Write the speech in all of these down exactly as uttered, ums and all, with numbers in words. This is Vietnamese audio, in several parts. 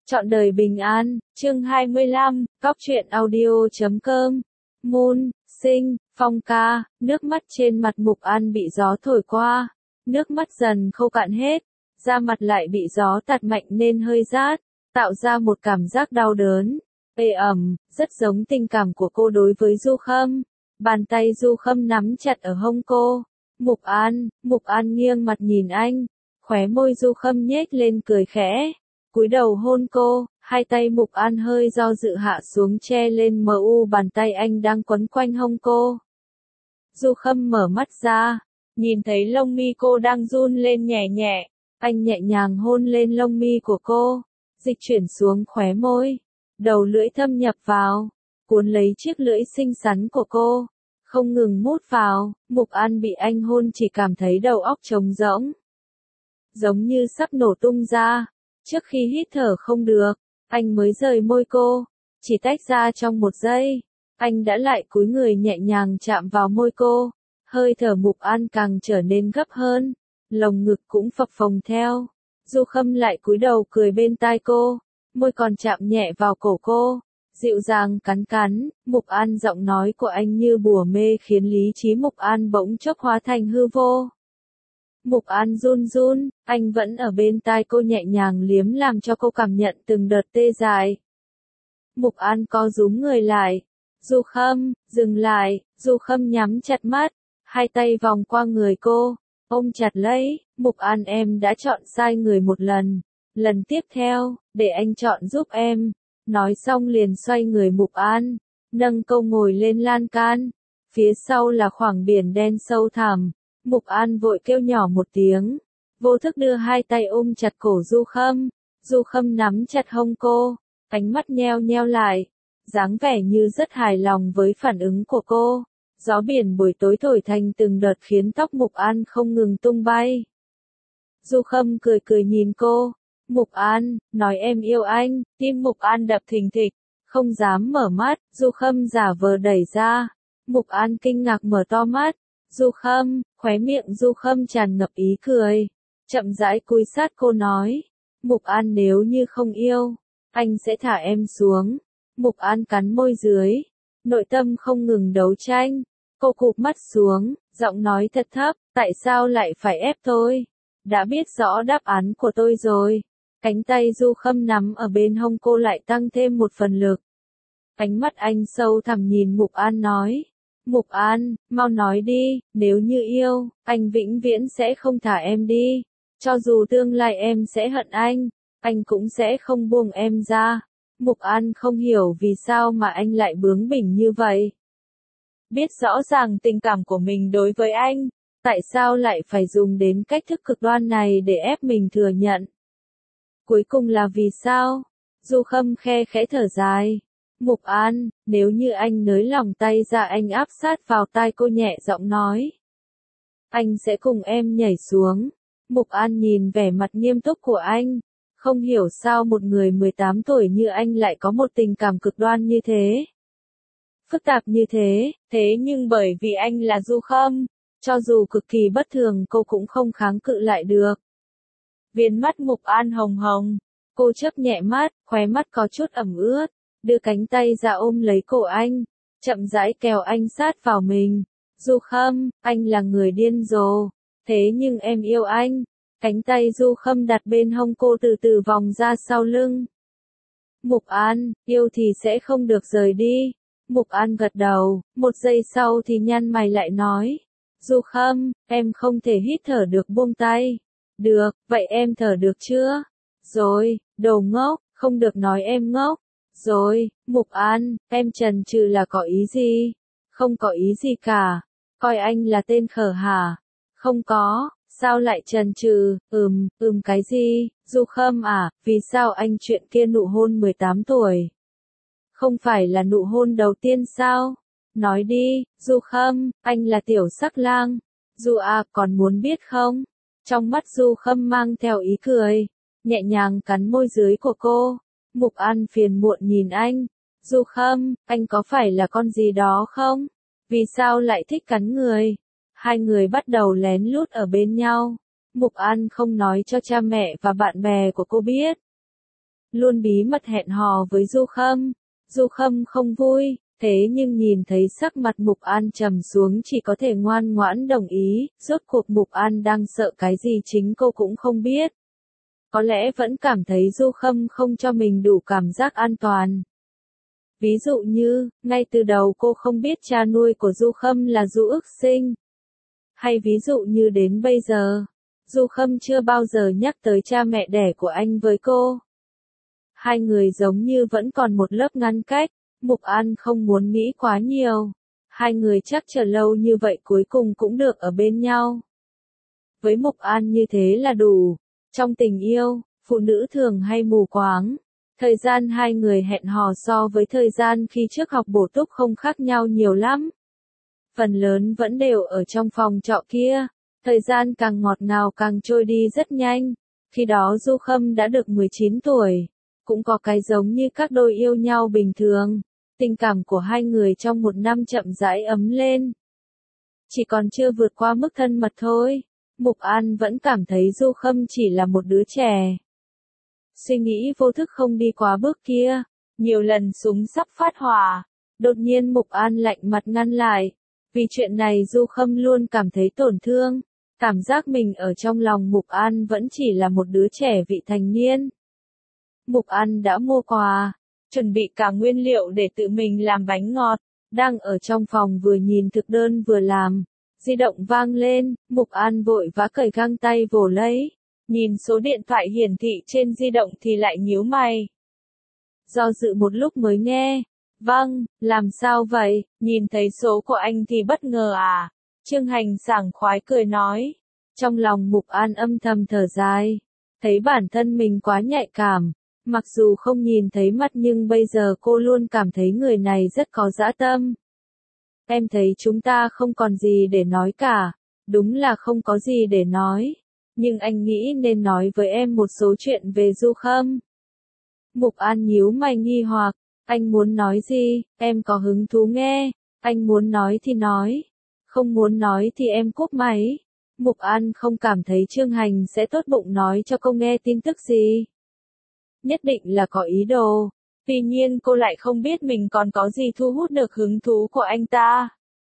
Trọn đời bình an, chương hai mươi lăm, cóc truyện audio chấm com. Moon, Sinh, Phong ca, nước mắt trên mặt Mục An bị gió thổi qua, nước mắt dần khô cạn hết, da mặt lại bị gió tạt mạnh nên hơi rát, tạo ra một cảm giác đau đớn, ê ẩm, rất giống tình cảm của cô đối với Du Khâm. Bàn tay Du Khâm nắm chặt ở hông cô. Mục An, Mục An nghiêng mặt nhìn anh, khóe môi Du Khâm nhếch lên cười khẽ, cúi đầu hôn cô, hai tay Mục An hơi do dự hạ xuống che lên mờ u bàn tay anh đang quấn quanh hông cô. Du Khâm mở mắt ra, nhìn thấy lông mi cô đang run lên nhẹ nhẹ, anh nhẹ nhàng hôn lên lông mi của cô, dịch chuyển xuống khóe môi, đầu lưỡi thâm nhập vào, cuốn lấy chiếc lưỡi xinh xắn của cô, không ngừng mút vào. Mục An bị anh hôn chỉ cảm thấy đầu óc trống rỗng, giống như sắp nổ tung ra. Trước khi hít thở không được, anh mới rời môi cô, chỉ tách ra trong một giây, anh đã lại cúi người nhẹ nhàng chạm vào môi cô, hơi thở Mục An càng trở nên gấp hơn, lồng ngực cũng phập phồng theo. Du Khâm lại cúi đầu cười bên tai cô, môi còn chạm nhẹ vào cổ cô, dịu dàng cắn cắn. Mục An giọng nói của anh như bùa mê khiến lý trí Mục An bỗng chốc hóa thành hư vô. Mục An run run, anh vẫn ở bên tai cô nhẹ nhàng liếm làm cho cô cảm nhận từng đợt tê dại. Mục An co rúm người lại. Du Khâm, dừng lại. Du Khâm nhắm chặt mắt, hai tay vòng qua người cô, ôm chặt lấy. Mục An, em đã chọn sai người một lần, lần tiếp theo, để anh chọn giúp em. Nói xong liền xoay người Mục An, nâng câu ngồi lên lan can. Phía sau là khoảng biển đen sâu thẳm. Mục An vội kêu nhỏ một tiếng, vô thức đưa hai tay ôm chặt cổ Du Khâm. Du Khâm nắm chặt hông cô, ánh mắt nheo nheo lại, dáng vẻ như rất hài lòng với phản ứng của cô. Gió biển buổi tối thổi thành từng đợt khiến tóc Mục An không ngừng tung bay. Du Khâm cười cười nhìn cô. Mục An, nói em yêu anh. Tim Mục An đập thình thịch, không dám mở mắt. Du Khâm giả vờ đẩy ra. Mục An kinh ngạc mở to mắt. Du Khâm, khóe miệng Du Khâm tràn ngập ý cười, chậm rãi cúi sát cô nói, Mục An, nếu như không yêu, anh sẽ thả em xuống. Mục An cắn môi dưới, nội tâm không ngừng đấu tranh, cô cụp mắt xuống, giọng nói thật thấp, tại sao lại phải ép tôi? Đã biết rõ đáp án của tôi rồi. Cánh tay Du Khâm nắm ở bên hông cô lại tăng thêm một phần lực. Ánh mắt anh sâu thẳm nhìn Mục An nói, Mục An, mau nói đi, nếu như yêu, anh vĩnh viễn sẽ không thả em đi. Cho dù tương lai em sẽ hận anh, anh cũng sẽ không buông em ra. Mục An không hiểu vì sao mà anh lại bướng bỉnh như vậy. Biết rõ ràng tình cảm của mình đối với anh, tại sao lại phải dùng đến cách thức cực đoan này để ép mình thừa nhận? Cuối cùng là vì sao? Du Khâm khe khẽ thở dài. Mục An, nếu như anh nới lòng tay ra, anh áp sát vào tai cô nhẹ giọng nói, anh sẽ cùng em nhảy xuống. Mục An nhìn vẻ mặt nghiêm túc của anh, không hiểu sao một người mười tám tuổi như anh lại có một tình cảm cực đoan như thế. Phức tạp như thế, thế nhưng bởi vì anh là Du Khâm, cho dù cực kỳ bất thường cô cũng không kháng cự lại được. Viền mắt Mục An hồng hồng, cô chớp nhẹ mắt, khóe mắt có chút ẩm ướt. Đưa cánh tay ra ôm lấy cổ anh, chậm rãi kéo anh sát vào mình. Du Khâm, anh là người điên rồ, thế nhưng em yêu anh. Cánh tay Du Khâm đặt bên hông cô từ từ vòng ra sau lưng. Mục An, yêu thì sẽ không được rời đi. Mục An gật đầu, một giây sau thì nhăn mày lại nói, Du Khâm, em không thể hít thở được buông tay. Được, vậy em thở được chưa? Rồi, đồ ngốc, không được nói em ngốc. Rồi, Mục An, em chần chừ là có ý gì? Không có ý gì cả. Coi anh là tên khờ hả? Không có, sao lại chần chừ? Ừm, ừm cái gì? Du Khâm à, vì sao anh chuyện kia nụ hôn mười tám tuổi? Không phải là nụ hôn đầu tiên sao? Nói đi, Du Khâm, anh là tiểu sắc lang. Du à, còn muốn biết không? Trong mắt Du Khâm mang theo ý cười, nhẹ nhàng cắn môi dưới của cô. Mục An phiền muộn nhìn anh. Du Khâm, anh có phải là con gì đó không? Vì sao lại thích cắn người? Hai người bắt đầu lén lút ở bên nhau. Mục An không nói cho cha mẹ và bạn bè của cô biết. luôn bí mật hẹn hò với Du Khâm. Du Khâm không vui, thế nhưng nhìn thấy sắc mặt Mục An trầm xuống chỉ có thể ngoan ngoãn đồng ý, rốt cuộc Mục An đang sợ cái gì chính cô cũng không biết. Có lẽ vẫn cảm thấy Du Khâm không cho mình đủ cảm giác an toàn. Ví dụ như, ngay từ đầu cô không biết cha nuôi của Du Khâm là Du Ước Sinh. Hay ví dụ như đến bây giờ, Du Khâm chưa bao giờ nhắc tới cha mẹ đẻ của anh với cô. Hai người giống như vẫn còn một lớp ngăn cách, Mục An không muốn nghĩ quá nhiều. Hai người chắc chờ lâu như vậy cuối cùng cũng được ở bên nhau. Với Mục An như thế là đủ. Trong tình yêu, phụ nữ thường hay mù quáng. Thời gian hai người hẹn hò so với thời gian khi trước học bổ túc không khác nhau nhiều lắm. Phần lớn vẫn đều ở trong phòng trọ kia. Thời gian càng ngọt ngào càng trôi đi rất nhanh. Khi đó Du Khâm đã được mười chín tuổi. Cũng có cái giống như các đôi yêu nhau bình thường. Tình cảm của hai người trong một năm chậm rãi ấm lên. Chỉ còn chưa vượt qua mức thân mật thôi. Mục An vẫn cảm thấy Du Khâm chỉ là một đứa trẻ. Suy nghĩ vô thức không đi quá bước kia. Nhiều lần súng sắp phát hỏa. Đột nhiên Mục An lạnh mặt ngăn lại. Vì chuyện này Du Khâm luôn cảm thấy tổn thương. Cảm giác mình ở trong lòng Mục An vẫn chỉ là một đứa trẻ vị thành niên. Mục An đã mua quà, chuẩn bị cả nguyên liệu để tự mình làm bánh ngọt. Đang ở trong phòng vừa nhìn thực đơn vừa làm. Di động vang lên, Mục An vội vã cởi găng tay vồ lấy. Nhìn số điện thoại hiển thị trên di động thì lại nhíu mày. Do dự một lúc mới nghe. Vâng, làm sao vậy, nhìn thấy số của anh thì bất ngờ à? Trương Hành sảng khoái cười nói. Trong lòng Mục An âm thầm thở dài. Thấy bản thân mình quá nhạy cảm. Mặc dù không nhìn thấy mặt nhưng bây giờ cô luôn cảm thấy người này rất có dã tâm. Em thấy chúng ta không còn gì để nói cả. Đúng là không có gì để nói. Nhưng anh nghĩ nên nói với em một số chuyện về Du Khâm. Mục An nhíu mày nghi hoặc. Anh muốn nói gì, em có hứng thú nghe. Anh muốn nói thì nói. Không muốn nói thì em cúp máy. Mục An không cảm thấy Trương Hành sẽ tốt bụng nói cho cô nghe tin tức gì. Nhất định là có ý đồ. Tuy nhiên cô lại không biết mình còn có gì thu hút được hứng thú của anh ta.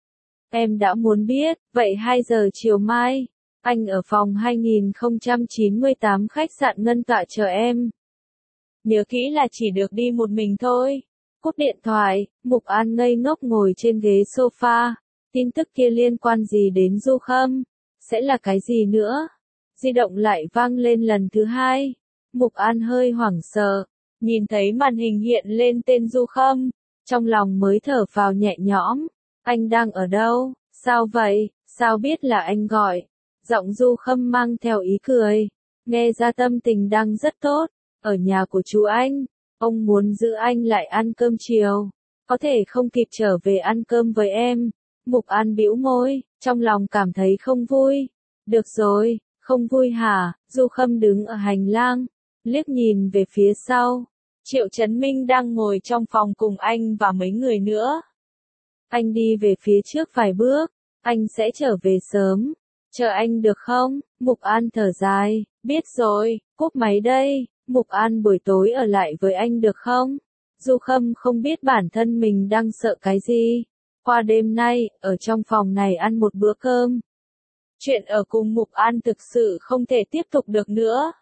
Em đã muốn biết, vậy hai giờ chiều mai, anh ở phòng hai nghìn không trăm chín mươi tám khách sạn Ngân Tọa chờ em. Nhớ kỹ là chỉ được đi một mình thôi. Cúp điện thoại, Mục An ngây ngốc ngồi trên ghế sofa. Tin tức kia liên quan gì đến Du Khâm? Sẽ là cái gì nữa? Di động lại vang lên lần thứ hai. Mục An hơi hoảng sợ. Nhìn thấy màn hình hiện lên tên Du Khâm. Trong lòng mới thở phào nhẹ nhõm. Anh đang ở đâu? Sao vậy? Sao biết là anh gọi? Giọng Du Khâm mang theo ý cười. Nghe ra tâm tình đang rất tốt. Ở nhà của chú anh. Ông muốn giữ anh lại ăn cơm chiều. Có thể không kịp trở về ăn cơm với em. Mục An bĩu môi. Trong lòng cảm thấy không vui. Được rồi, không vui hả? Du Khâm đứng ở hành lang. Liếc nhìn về phía sau. Triệu Chấn Minh đang ngồi trong phòng cùng anh và mấy người nữa. Anh đi về phía trước vài bước. Anh sẽ trở về sớm. Chờ anh được không? Mục An thở dài. Biết rồi, cúp máy đây. Mục An buổi tối ở lại với anh được không? Du Khâm không biết bản thân mình đang sợ cái gì. Qua đêm nay, ở trong phòng này ăn một bữa cơm. Chuyện ở cùng Mục An thực sự không thể tiếp tục được nữa.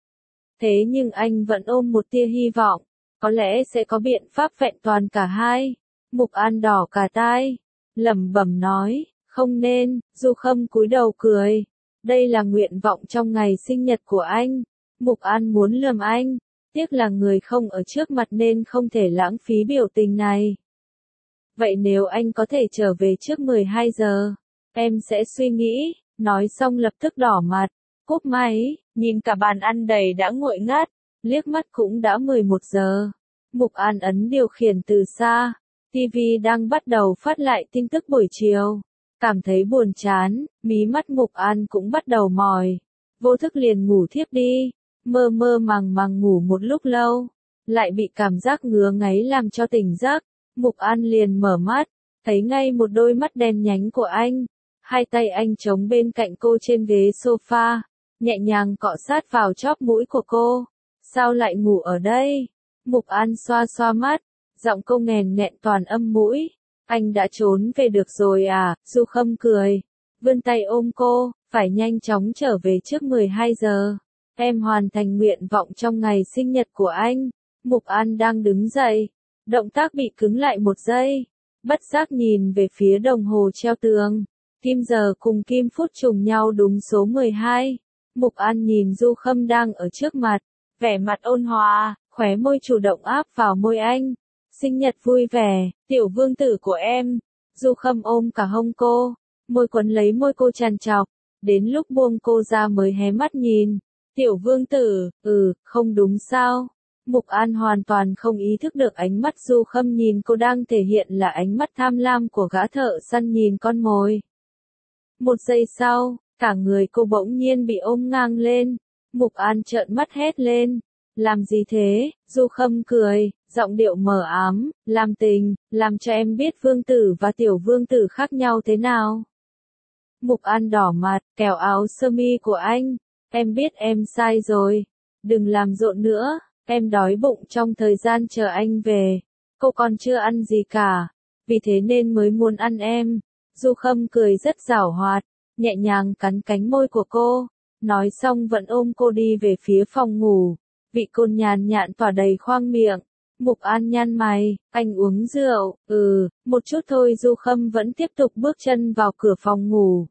Thế nhưng anh vẫn ôm một tia hy vọng. Có lẽ sẽ có biện pháp vẹn toàn cả hai. Mục An đỏ cả tai. Lẩm bẩm nói. Không nên. Du Khâm cúi đầu cười. Đây là nguyện vọng trong ngày sinh nhật của anh. Mục An muốn lườm anh. Tiếc là người không ở trước mặt nên không thể lãng phí biểu tình này. Vậy nếu anh có thể trở về trước mười hai giờ, em sẽ suy nghĩ. Nói xong lập tức đỏ mặt. Cúp máy, nhìn cả bàn ăn đầy đã nguội ngắt. Liếc mắt cũng đã mười một giờ. Mục An ấn điều khiển từ xa. ti vi đang bắt đầu phát lại tin tức buổi chiều. Cảm thấy buồn chán, mí mắt Mục An cũng bắt đầu mỏi. Vô thức liền ngủ thiếp đi. Mơ mơ màng màng ngủ một lúc lâu. Lại bị cảm giác ngứa ngáy làm cho tỉnh giấc. Mục An liền mở mắt. Thấy ngay một đôi mắt đen nhánh của anh. Hai tay anh chống bên cạnh cô trên ghế sofa. Nhẹ nhàng cọ sát vào chóp mũi của cô. Sao lại ngủ ở đây? Mục An xoa xoa mắt, giọng cô nghèn nghẹn toàn âm mũi. Anh đã trốn về được rồi à? Du Khâm cười, vươn tay ôm cô, phải nhanh chóng trở về trước mười hai giờ. Em hoàn thành nguyện vọng trong ngày sinh nhật của anh. Mục An đang đứng dậy, động tác bị cứng lại một giây, bất giác nhìn về phía đồng hồ treo tường. Kim giờ cùng kim phút trùng nhau đúng số mười hai. Mục An nhìn Du Khâm đang ở trước mặt, vẻ mặt ôn hòa, khóe môi chủ động áp vào môi anh. Sinh nhật vui vẻ, tiểu vương tử của em. Du Khâm ôm cả hông cô, môi quấn lấy môi cô trằn trọc, đến lúc buông cô ra mới hé mắt nhìn. Tiểu vương tử, ừ, không đúng sao? Mục An hoàn toàn không ý thức được ánh mắt Du Khâm nhìn cô đang thể hiện là ánh mắt tham lam của gã thợ săn nhìn con mồi. Một giây sau, cả người cô bỗng nhiên bị ôm ngang lên. Mục An trợn mắt hét lên. Làm gì thế? Du Khâm cười, giọng điệu mờ ám, làm tình, làm cho em biết vương tử và tiểu vương tử khác nhau thế nào. Mục An đỏ mặt, kéo áo sơ mi của anh. Em biết em sai rồi. Đừng làm rộn nữa, em đói bụng trong thời gian chờ anh về. Cô còn chưa ăn gì cả, vì thế nên mới muốn ăn em. Du Khâm cười rất giảo hoạt, nhẹ nhàng cắn cánh môi của cô. Nói xong vẫn ôm cô đi về phía phòng ngủ. Vị côn nhàn nhạn tỏa đầy khoang miệng. Mục An nhăn mày, anh uống rượu, ừ, một chút thôi. Du Khâm vẫn tiếp tục bước chân vào cửa phòng ngủ.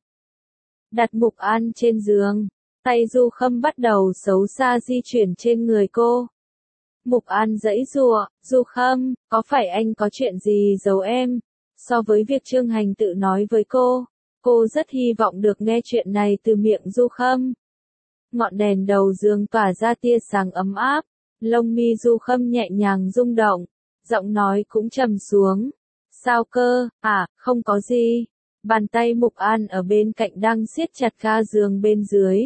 Đặt Mục An trên giường, tay Du Khâm bắt đầu xấu xa di chuyển trên người cô. Mục An giãy giụa, Du Khâm, có phải anh có chuyện gì giấu em? So với việc Trương Hành tự nói với cô, cô rất hy vọng được nghe chuyện này từ miệng Du Khâm. Ngọn đèn đầu giường tỏa ra tia sáng ấm áp, lông mi Du Khâm nhẹ nhàng rung động, giọng nói cũng trầm xuống. Sao cơ? À, không có gì. Bàn tay Mục An ở bên cạnh đang siết chặt ga giường bên dưới.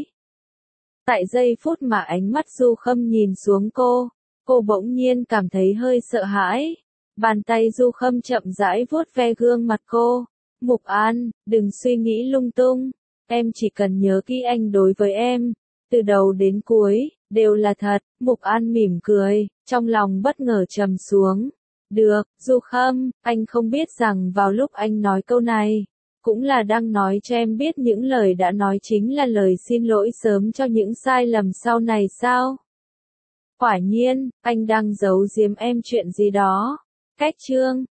Tại giây phút mà ánh mắt Du Khâm nhìn xuống cô, cô bỗng nhiên cảm thấy hơi sợ hãi. Bàn tay Du Khâm chậm rãi vuốt ve gương mặt cô. Mục An, đừng suy nghĩ lung tung. Em chỉ cần nhớ kỹ anh đối với em, từ đầu đến cuối, đều là thật. Mục An mỉm cười, trong lòng bất ngờ trầm xuống. Được, Du Khâm, anh không biết rằng vào lúc anh nói câu này, cũng là đang nói cho em biết những lời đã nói chính là lời xin lỗi sớm cho những sai lầm sau này sao? Quả nhiên, anh đang giấu giếm em chuyện gì đó. Cách chương